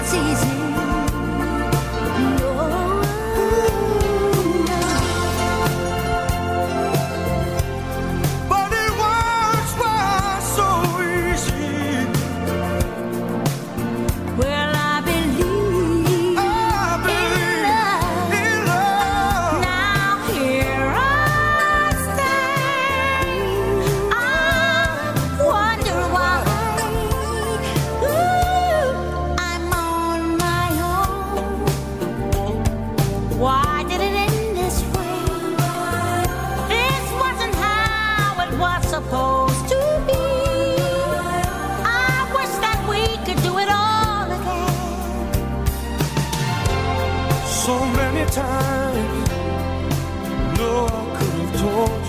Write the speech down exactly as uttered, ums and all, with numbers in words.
was easy. No, no. But it once was so easy. Well, I believe, I believe in love. now here I stand. I wonder why. Ooh, I'm on my own. Why did it end this way? This wasn't how it was supposed to be. I wish that we could do it all again. So many times, no, I could have told